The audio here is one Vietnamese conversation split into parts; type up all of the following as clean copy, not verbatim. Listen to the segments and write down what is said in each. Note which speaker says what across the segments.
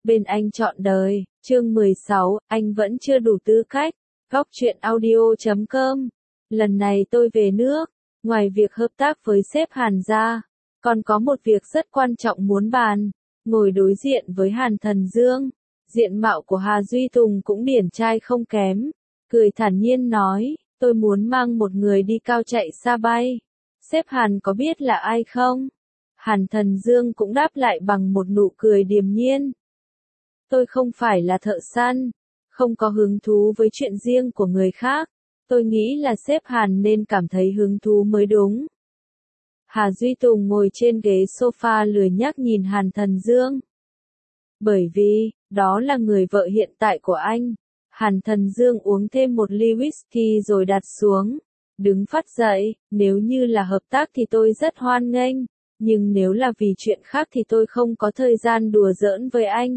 Speaker 1: Bên anh trọn đời, chương 16, anh vẫn chưa đủ tư cách. Góc truyện audio.com. Lần này tôi về nước, ngoài việc hợp tác với sếp Hàn ra, còn có một việc rất quan trọng muốn bàn. Ngồi đối diện với Hàn Thần Dương, diện mạo của Hà Duy Tùng cũng điển trai không kém, cười thản nhiên nói, tôi muốn mang một người đi cao chạy xa bay. Sếp Hàn có biết là ai không? Hàn Thần Dương cũng đáp lại bằng một nụ cười điềm nhiên. Tôi không phải là thợ săn, không có hứng thú với chuyện riêng của người khác. Tôi nghĩ là sếp Hàn nên cảm thấy hứng thú mới đúng. Hà Duy Tùng ngồi trên ghế sofa lười nhác nhìn Hàn Thần Dương. Bởi vì, đó là người vợ hiện tại của anh. Hàn Thần Dương uống thêm một ly whisky rồi đặt xuống. Đứng phắt dậy, nếu như là hợp tác thì tôi rất hoan nghênh. Nhưng nếu là vì chuyện khác thì tôi không có thời gian đùa giỡn với anh.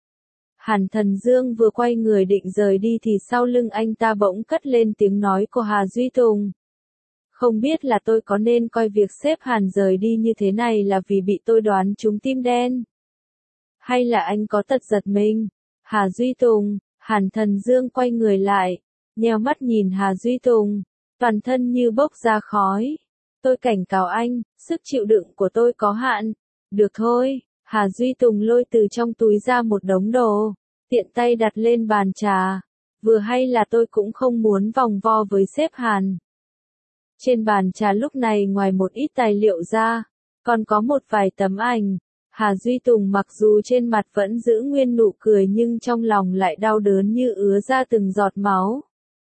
Speaker 1: Hàn Thần Dương vừa quay người định rời đi thì sau lưng anh ta bỗng cất lên tiếng nói của Hà Duy Tùng. Không biết là tôi có nên coi việc sếp Hàn rời đi như thế này là vì bị tôi đoán trúng tim đen? Hay là anh có tật giật mình? Hà Duy Tùng, Hàn Thần Dương quay người lại, nheo mắt nhìn Hà Duy Tùng, toàn thân như bốc ra khói. Tôi cảnh cáo anh, sức chịu đựng của tôi có hạn. Được thôi, Hà Duy Tùng lôi từ trong túi ra một đống đồ, tiện tay đặt lên bàn trà. Vừa hay là tôi cũng không muốn vòng vo với sếp Hàn. Trên bàn trà lúc này ngoài một ít tài liệu ra, còn có một vài tấm ảnh. Hà Duy Tùng mặc dù trên mặt vẫn giữ nguyên nụ cười nhưng trong lòng lại đau đớn như ứa ra từng giọt máu.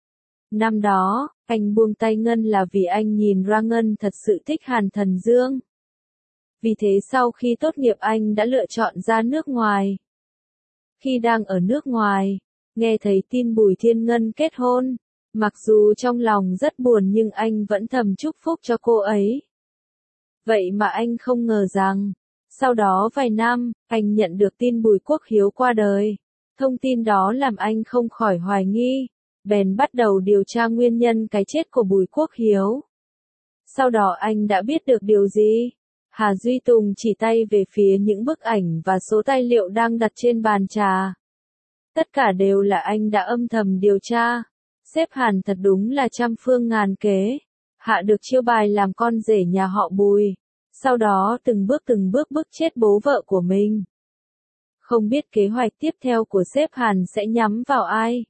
Speaker 1: Năm đó, anh buông tay Ngân là vì anh nhìn ra Ngân thật sự thích Hàn Thần Dương. Vì thế sau khi tốt nghiệp anh đã lựa chọn ra nước ngoài. Khi đang ở nước ngoài, nghe thấy tin Bùi Thiên Ngân kết hôn, mặc dù trong lòng rất buồn nhưng anh vẫn thầm chúc phúc cho cô ấy. Vậy mà anh không ngờ rằng, sau đó vài năm, anh nhận được tin Bùi Quốc Hiếu qua đời. Thông tin đó làm anh không khỏi hoài nghi, bèn bắt đầu điều tra nguyên nhân cái chết của Bùi Quốc Hiếu. Sau đó anh đã biết được điều gì? Hà Duy Tùng chỉ tay về phía những bức ảnh và số tài liệu đang đặt trên bàn trà. Tất cả đều là anh đã âm thầm điều tra. Sếp Hàn thật đúng là trăm phương ngàn kế. Hạ được chiêu bài làm con rể nhà họ Bùi. Sau đó từng bước bức chết bố vợ của mình. Không biết kế hoạch tiếp theo của sếp Hàn sẽ nhắm vào ai?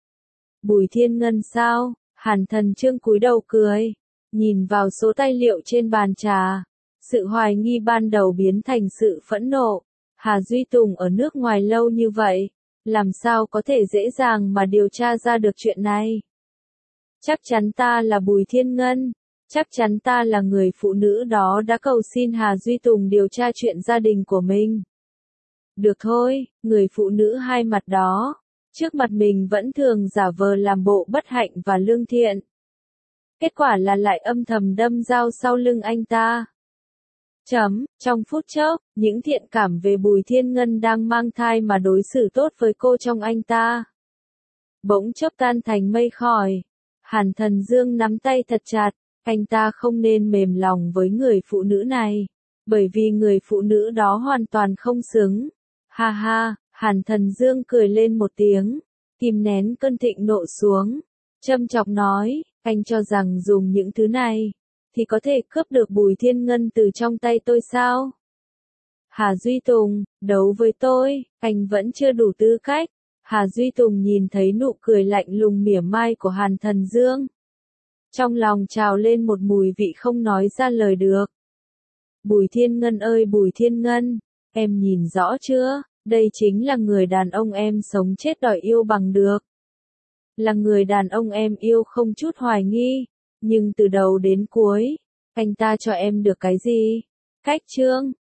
Speaker 1: Bùi Thiên Ngân sao? Hàn Thần Dương cúi đầu cười. Nhìn vào số tài liệu trên bàn trà. Sự hoài nghi ban đầu biến thành sự phẫn nộ. Hà Duy Tùng ở nước ngoài lâu như vậy, làm sao có thể dễ dàng mà điều tra ra được chuyện này? Chắc chắn ta là Bùi Thiên Ngân. Chắc chắn ta là người phụ nữ đó đã cầu xin Hà Duy Tùng điều tra chuyện gia đình của mình. Được thôi, người phụ nữ hai mặt đó. Trước mặt mình vẫn thường giả vờ làm bộ bất hạnh và lương thiện. Kết quả là lại âm thầm đâm dao sau lưng anh ta. Trong phút chốc, những thiện cảm về Bùi Thiên Ngân đang mang thai mà đối xử tốt với cô trong anh ta. Bỗng chốc tan thành mây khói. Hàn Thần Dương nắm tay thật chặt, anh ta không nên mềm lòng với người phụ nữ này. Bởi vì người phụ nữ đó hoàn toàn không xứng. Ha ha, Hàn Thần Dương cười lên một tiếng, kìm nén cơn thịnh nộ xuống. Châm chọc nói, anh cho rằng dùng những thứ này thì có thể cướp được Bùi Thiên Ngân từ trong tay tôi sao? Hà Duy Tùng, đấu với tôi, anh vẫn chưa đủ tư cách. Hà Duy Tùng nhìn thấy nụ cười lạnh lùng mỉa mai của Hàn Thần Dương. Trong lòng trào lên một mùi vị không nói ra lời được. Bùi Thiên Ngân ơi Bùi Thiên Ngân, em nhìn rõ chưa? Đây chính là người đàn ông em sống chết đòi yêu bằng được. Là người đàn ông em yêu không chút hoài nghi. Nhưng từ đầu đến cuối, anh ta cho em được cái gì? Cách chương.